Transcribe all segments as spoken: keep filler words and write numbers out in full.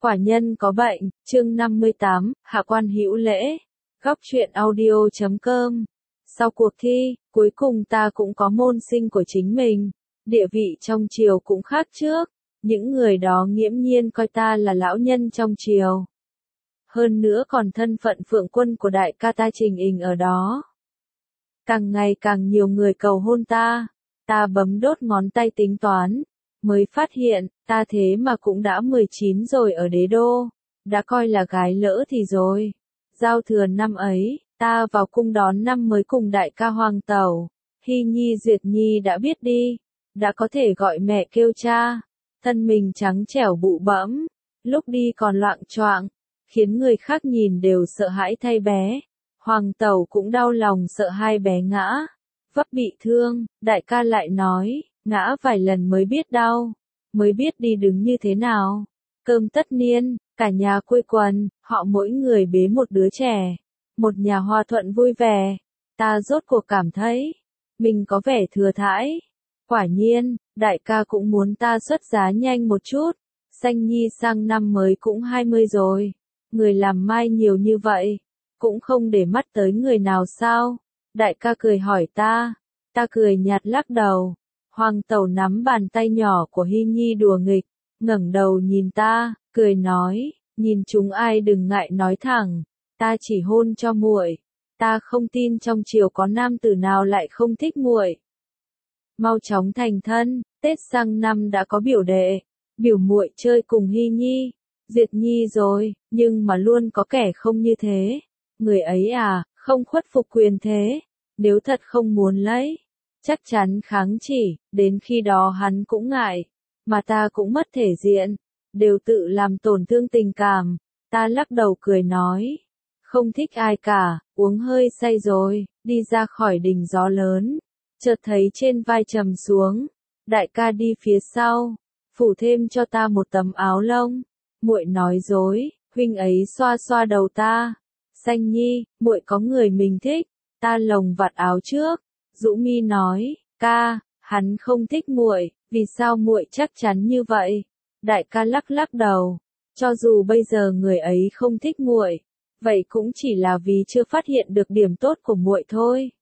Quả nhân có bệnh, chương năm mươi tám, Hạ quan hữu lễ. Góc truyện audio chấm com. Sau cuộc thi, cuối cùng ta cũng có môn sinh của chính mình. Địa vị trong triều cũng khác trước. Những người đó nghiễm nhiên coi ta là lão nhân trong triều. Hơn nữa còn thân phận phượng quân của đại ca ta trình hình ở đó. Càng ngày càng nhiều người cầu hôn ta. Ta bấm đốt ngón tay tính toán. Mới phát hiện, ta thế mà cũng đã mười chín rồi ở đế đô. Đã coi là gái lỡ thì rồi. Giao thừa năm ấy, ta vào cung đón năm mới cùng đại ca Hoàng Tẩu. Hy Nhi Duyệt Nhi đã biết đi. Đã có thể gọi mẹ kêu cha. Thân mình trắng trẻo bụ bẫm. Lúc đi còn loạng choạng. Khiến người khác nhìn đều sợ hãi thay bé. Hoàng Tẩu cũng đau lòng sợ hai bé ngã. Vấp bị thương, đại ca lại nói. Ngã vài lần mới biết đau, mới biết đi đứng như thế nào. Cơm tất niên, cả nhà quây quần, họ mỗi người bế một đứa trẻ. Một nhà hòa thuận vui vẻ. Ta rốt cuộc cảm thấy, mình có vẻ thừa thãi. Quả nhiên, đại ca cũng muốn ta xuất giá nhanh một chút. Sanh Nhi sang năm mới cũng hai mươi rồi. Người làm mai nhiều như vậy, cũng không để mắt tới người nào sao? Đại ca cười hỏi ta, ta cười nhạt lắc đầu. Hoàng Tẩu nắm bàn tay nhỏ của Hy Nhi đùa nghịch, ngẩng đầu nhìn ta, cười nói, nhìn chúng ai đừng ngại nói thẳng, ta chỉ hôn cho muội, ta không tin trong triều có nam tử nào lại không thích muội. Mau chóng thành thân, Tết sang năm đã có biểu đệ, biểu muội chơi cùng Hy Nhi, Duyệt Nhi rồi, nhưng mà luôn có kẻ không như thế, người ấy à, không khuất phục quyền thế, nếu thật không muốn lấy. Chắc chắn kháng chỉ, đến khi đó hắn cũng ngại, mà ta cũng mất thể diện, đều tự làm tổn thương tình cảm. Ta lắc đầu cười nói, không thích ai cả, uống hơi say rồi, đi ra khỏi đỉnh gió lớn, chợt thấy trên vai trầm xuống, đại ca đi phía sau, phủ thêm cho ta một tấm áo lông. Muội nói dối, huynh ấy xoa xoa đầu ta, Sanh Nhi, muội có người mình thích. Ta lồng vạt áo trước. Dũ Mi nói, ca, hắn không thích muội, vì sao muội chắc chắn như vậy? Đại ca lắc lắc đầu, cho dù bây giờ người ấy không thích muội, vậy cũng chỉ là vì chưa phát hiện được điểm tốt của muội thôi.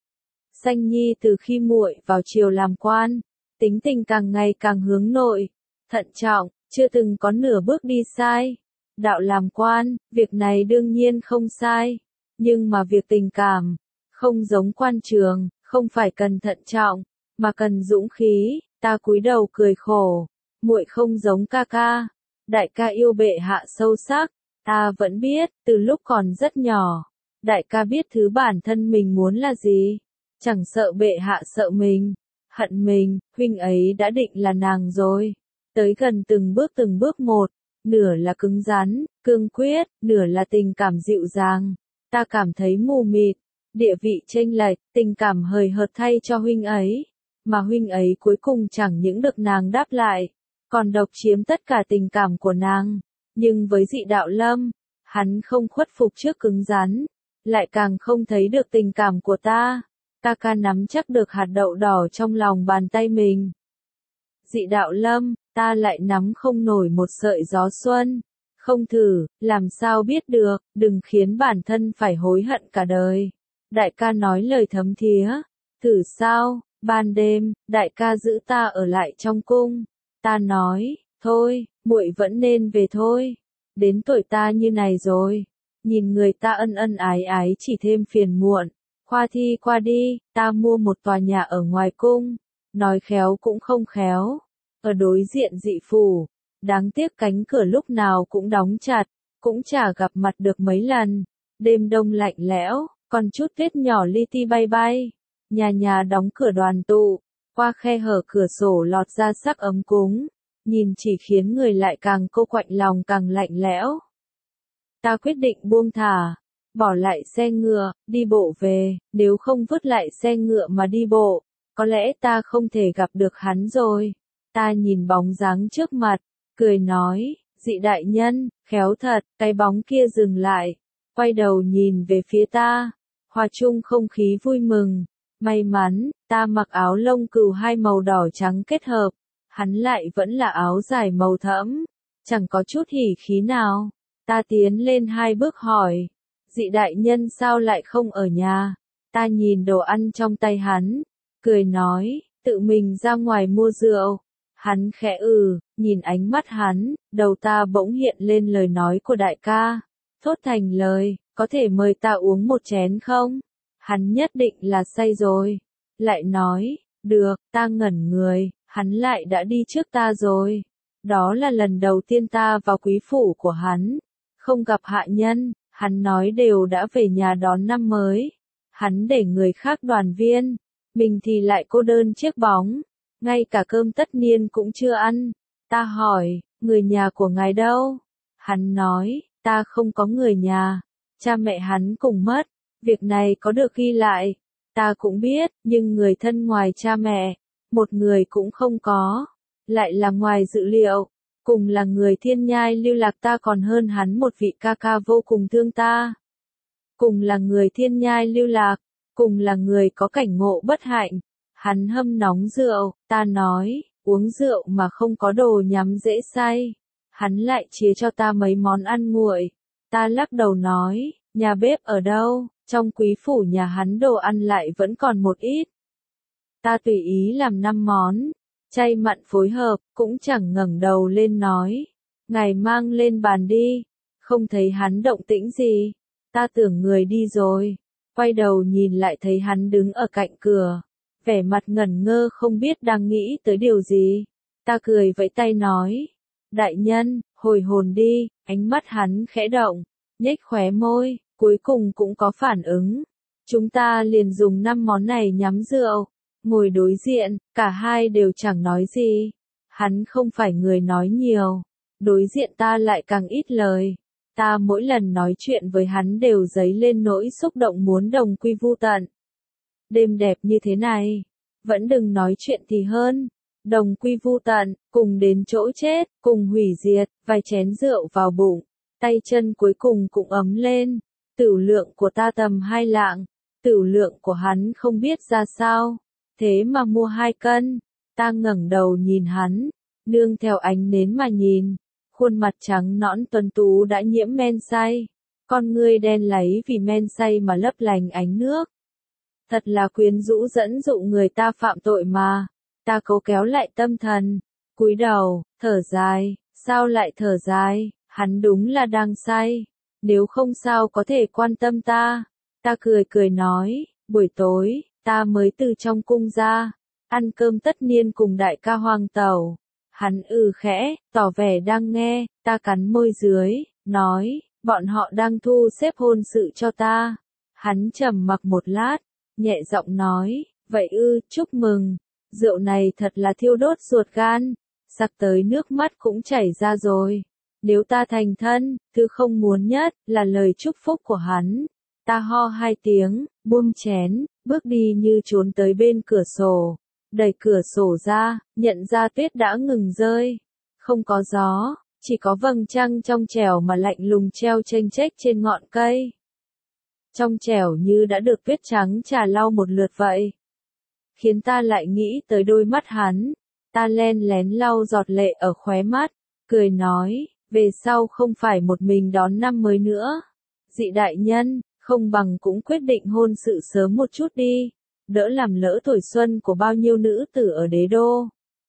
Sanh Nhi từ khi muội vào triều làm quan, tính tình càng ngày càng hướng nội, thận trọng, chưa từng có nửa bước đi sai. Đạo làm quan, việc này đương nhiên không sai, nhưng mà việc tình cảm, không giống quan trường. Không phải cần thận trọng, mà cần dũng khí. Ta cúi đầu cười khổ, muội không giống ca ca. Đại ca yêu bệ hạ sâu sắc, ta vẫn biết, từ lúc còn rất nhỏ. Đại ca biết thứ bản thân mình muốn là gì, chẳng sợ bệ hạ sợ mình, hận mình, huynh ấy đã định là nàng rồi. Tới gần từng bước từng bước một, nửa là cứng rắn, cương quyết, nửa là tình cảm dịu dàng. Ta cảm thấy mù mịt. Địa vị chênh lệch, tình cảm hời hợt thay cho huynh ấy, mà huynh ấy cuối cùng chẳng những được nàng đáp lại, còn độc chiếm tất cả tình cảm của nàng. Nhưng với Dị Đạo Lâm, hắn không khuất phục trước cứng rắn, lại càng không thấy được tình cảm của ta. Ca ca nắm chắc được hạt đậu đỏ trong lòng bàn tay mình. Dị Đạo Lâm, ta lại nắm không nổi một sợi gió xuân. Không thử, làm sao biết được, đừng khiến bản thân phải hối hận cả đời. Đại ca nói lời thấm thía, thử sao? Ban đêm, đại ca giữ ta ở lại trong cung. Ta nói, thôi, muội vẫn nên về thôi. Đến tuổi ta như này rồi, nhìn người ta ân ân ái ái chỉ thêm phiền muộn. Khoa thi qua đi, ta mua một tòa nhà ở ngoài cung, nói khéo cũng không khéo, ở đối diện dị phủ. Đáng tiếc cánh cửa lúc nào cũng đóng chặt, cũng chả gặp mặt được mấy lần. Đêm đông lạnh lẽo. Còn chút tuyết nhỏ li ti bay bay, nhà nhà đóng cửa đoàn tụ, qua khe hở cửa sổ lọt ra sắc ấm cúng, nhìn chỉ khiến người lại càng cô quạnh lòng càng lạnh lẽo. Ta quyết định buông thả, bỏ lại xe ngựa, đi bộ về, nếu không vứt lại xe ngựa mà đi bộ, có lẽ ta không thể gặp được hắn rồi. Ta nhìn bóng dáng trước mặt, cười nói, Dị đại nhân, khéo thật, cái bóng kia dừng lại, quay đầu nhìn về phía ta. Hòa chung không khí vui mừng, may mắn, ta mặc áo lông cừu hai màu đỏ trắng kết hợp, hắn lại vẫn là áo dài màu thẫm, chẳng có chút hỉ khí nào. Ta tiến lên hai bước hỏi, dị đại nhân sao lại không ở nhà? Ta nhìn đồ ăn trong tay hắn, cười nói, tự mình ra ngoài mua rượu. Hắn khẽ ừ, nhìn ánh mắt hắn, đầu ta bỗng hiện lên lời nói của đại ca. Thốt thành lời, có thể mời ta uống một chén không? Hắn nhất định là say rồi. Lại nói, được, ta ngẩn người, hắn lại đã đi trước ta rồi. Đó là lần đầu tiên ta vào quý phủ của hắn. Không gặp hạ nhân, hắn nói đều đã về nhà đón năm mới. Hắn để người khác đoàn viên, mình thì lại cô đơn chiếc bóng. Ngay cả cơm tất niên cũng chưa ăn. Ta hỏi, người nhà của ngài đâu? Hắn nói, ta không có người nhà. Cha mẹ hắn cùng mất. Việc này có được ghi lại. Ta cũng biết, nhưng người thân ngoài cha mẹ, một người cũng không có. Lại là ngoài dự liệu. Cùng là người thiên nhai lưu lạc ta còn hơn hắn một vị ca ca vô cùng thương ta. Cùng là người thiên nhai lưu lạc. Cùng là người có cảnh ngộ bất hạnh. Hắn hâm nóng rượu, ta nói, uống rượu mà không có đồ nhắm dễ say. Hắn lại chia cho ta mấy món ăn nguội. Ta lắc đầu nói, nhà bếp ở đâu? Trong quý phủ nhà hắn đồ ăn lại vẫn còn một ít. Ta tùy ý làm năm món, chay mặn phối hợp, cũng chẳng ngẩng đầu lên nói. Ngài mang lên bàn đi. Không thấy hắn động tĩnh gì. Ta tưởng người đi rồi. Quay đầu nhìn lại thấy hắn đứng ở cạnh cửa. Vẻ mặt ngẩn ngơ không biết đang nghĩ tới điều gì. Ta cười vẫy tay nói. Đại nhân, hồi hồn đi. Ánh mắt hắn khẽ động, nhếch khóe môi, cuối cùng cũng có phản ứng. Chúng ta liền dùng năm món này nhắm rượu. Ngồi đối diện, cả hai đều chẳng nói gì. Hắn không phải người nói nhiều. Đối diện ta lại càng ít lời. Ta mỗi lần nói chuyện với hắn đều dấy lên nỗi xúc động muốn đồng quy vu tận. Đêm đẹp như thế này, vẫn đừng nói chuyện thì hơn. Đồng quy vu tận, cùng đến chỗ chết, cùng hủy diệt, vài chén rượu vào bụng. Tay chân cuối cùng cũng ấm lên. Tửu lượng của ta tầm hai lạng. Tửu lượng của hắn không biết ra sao. Thế mà mua hai cân. Ta ngẩng đầu nhìn hắn, nương theo ánh nến mà nhìn. Khuôn mặt trắng nõn tuấn tú đã nhiễm men say. Con ngươi đen láy vì men say mà lấp lánh ánh nước. Thật là quyến rũ dẫn dụ người ta phạm tội mà. Ta cố kéo lại tâm thần. Cúi đầu, thở dài. Sao lại thở dài? Hắn đúng là đang say. Nếu không sao có thể quan tâm ta. Ta cười cười nói. Buổi tối, ta mới từ trong cung ra. Ăn cơm tất niên cùng đại ca Hoàng Tẩu. Hắn ừ khẽ, tỏ vẻ đang nghe. Ta cắn môi dưới, nói. Bọn họ đang thu xếp hôn sự cho ta. Hắn trầm mặc một lát, nhẹ giọng nói. Vậy ư, chúc mừng. Rượu này thật là thiêu đốt ruột gan. Sặc tới nước mắt cũng chảy ra rồi. Nếu ta thành thân, thứ không muốn nhất là lời chúc phúc của hắn. Ta ho hai tiếng, buông chén, bước đi như trốn tới bên cửa sổ. Đẩy cửa sổ ra, nhận ra tuyết đã ngừng rơi. Không có gió, chỉ có vầng trăng trong trẻo mà lạnh lùng treo chênh chếch trên ngọn cây. Trong trẻo như đã được tuyết trắng trà lau một lượt vậy. Khiến ta lại nghĩ tới đôi mắt hắn. Ta len lén lau giọt lệ ở khóe mắt, cười nói, về sau không phải một mình đón năm mới nữa. Dị đại nhân, không bằng cũng quyết định hôn sự sớm một chút đi, đỡ làm lỡ tuổi xuân của bao nhiêu nữ tử ở đế đô.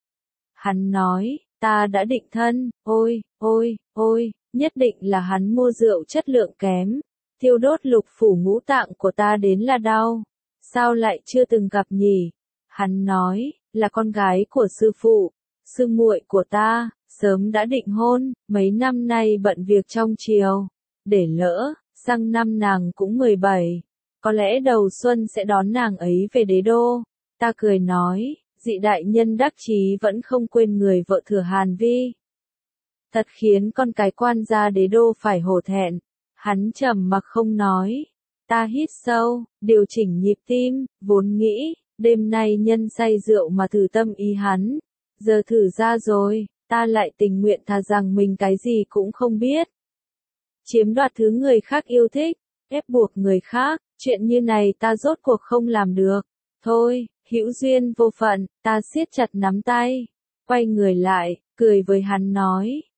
Hắn nói, ta đã định thân, ôi, ôi, ôi, nhất định là hắn mua rượu chất lượng kém, thiêu đốt lục phủ ngũ tạng của ta đến là đau. Sao lại chưa từng gặp nhỉ? Hắn nói, là con gái của sư phụ, sư muội của ta, sớm đã định hôn, mấy năm nay bận việc trong triều, để lỡ, sang năm nàng cũng mười bảy, có lẽ đầu xuân sẽ đón nàng ấy về đế đô. Ta cười nói, dị đại nhân đắc chí vẫn không quên người vợ thừa Hàn Vi. Thật khiến con cái quan gia đế đô phải hổ thẹn. Hắn trầm mặc không nói. Ta hít sâu, điều chỉnh nhịp tim, vốn nghĩ, đêm nay nhân say rượu mà thử tâm ý hắn. Giờ thử ra rồi, ta lại tình nguyện thà rằng mình cái gì cũng không biết. Chiếm đoạt thứ người khác yêu thích, ép buộc người khác, chuyện như này ta rốt cuộc không làm được. Thôi, hữu duyên vô phận, ta siết chặt nắm tay, quay người lại, cười với hắn nói,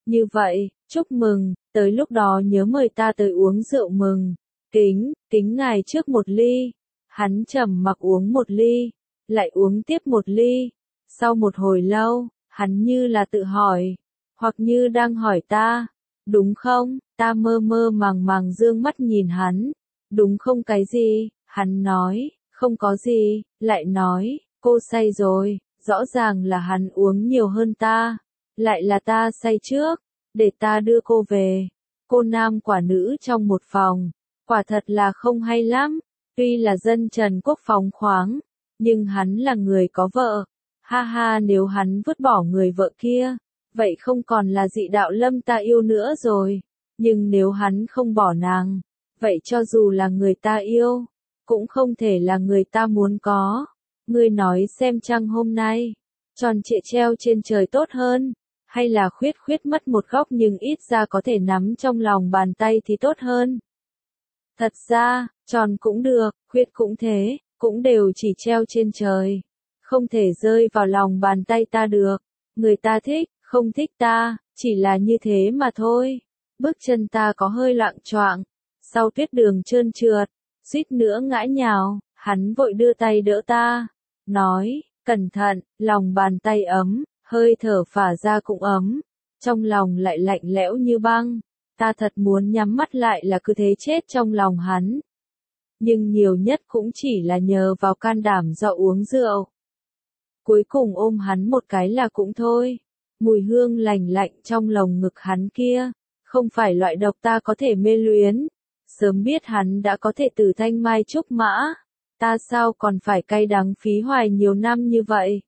Như vậy, chúc mừng, tới lúc đó nhớ mời ta tới uống rượu mừng. Kính, kính ngài trước một ly. Hắn trầm mặc uống một ly, lại uống tiếp một ly. Sau một hồi lâu, hắn như là tự hỏi, hoặc như đang hỏi ta, đúng không? Ta mơ mơ màng màng dương mắt nhìn hắn, đúng không cái gì? Hắn nói, không có gì, lại nói, cô say rồi, rõ ràng là hắn uống nhiều hơn ta, lại là ta say trước, để ta đưa cô về. Cô nam quả nữ trong một phòng, quả thật là không hay lắm, tuy là dân Trần Quốc phóng khoáng, nhưng hắn là người có vợ. Ha ha, nếu hắn vứt bỏ người vợ kia, vậy không còn là Dị Đạo Lâm ta yêu nữa rồi. Nhưng nếu hắn không bỏ nàng, vậy cho dù là người ta yêu, cũng không thể là người ta muốn có. Ngươi nói xem trăng hôm nay, tròn trịa treo trên trời tốt hơn, hay là khuyết khuyết mất một góc nhưng ít ra có thể nắm trong lòng bàn tay thì tốt hơn. Thật ra, tròn cũng được, khuyết cũng thế, cũng đều chỉ treo trên trời, không thể rơi vào lòng bàn tay ta được. Người ta thích, không thích ta, chỉ là như thế mà thôi. Bước chân ta có hơi loạng choạng, sau tuyết đường trơn trượt, suýt nữa ngã nhào, hắn vội đưa tay đỡ ta, nói, cẩn thận, lòng bàn tay ấm, hơi thở phả ra cũng ấm, trong lòng lại lạnh lẽo như băng. Ta thật muốn nhắm mắt lại là cứ thế chết trong lòng hắn. Nhưng nhiều nhất cũng chỉ là nhờ vào can đảm do uống rượu. Cuối cùng ôm hắn một cái là cũng thôi. Mùi hương lành lạnh trong lồng ngực hắn kia, không phải loại độc ta có thể mê luyến. Sớm biết hắn đã có thể từ thanh mai trúc mã, ta sao còn phải cay đắng phí hoài nhiều năm như vậy.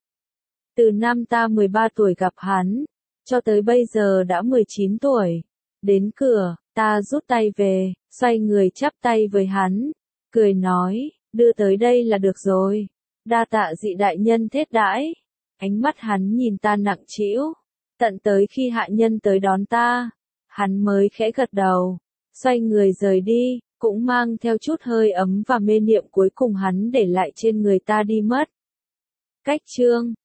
Từ năm ta mười ba tuổi gặp hắn, cho tới bây giờ đã mười chín tuổi. Đến cửa, ta rút tay về, xoay người chắp tay với hắn, cười nói, đưa tới đây là được rồi. Đa tạ Dị đại nhân thết đãi. Ánh mắt hắn nhìn ta nặng trĩu, tận tới khi hạ nhân tới đón ta, hắn mới khẽ gật đầu, xoay người rời đi, cũng mang theo chút hơi ấm và mê niệm cuối cùng hắn để lại trên người ta đi mất. Cách chương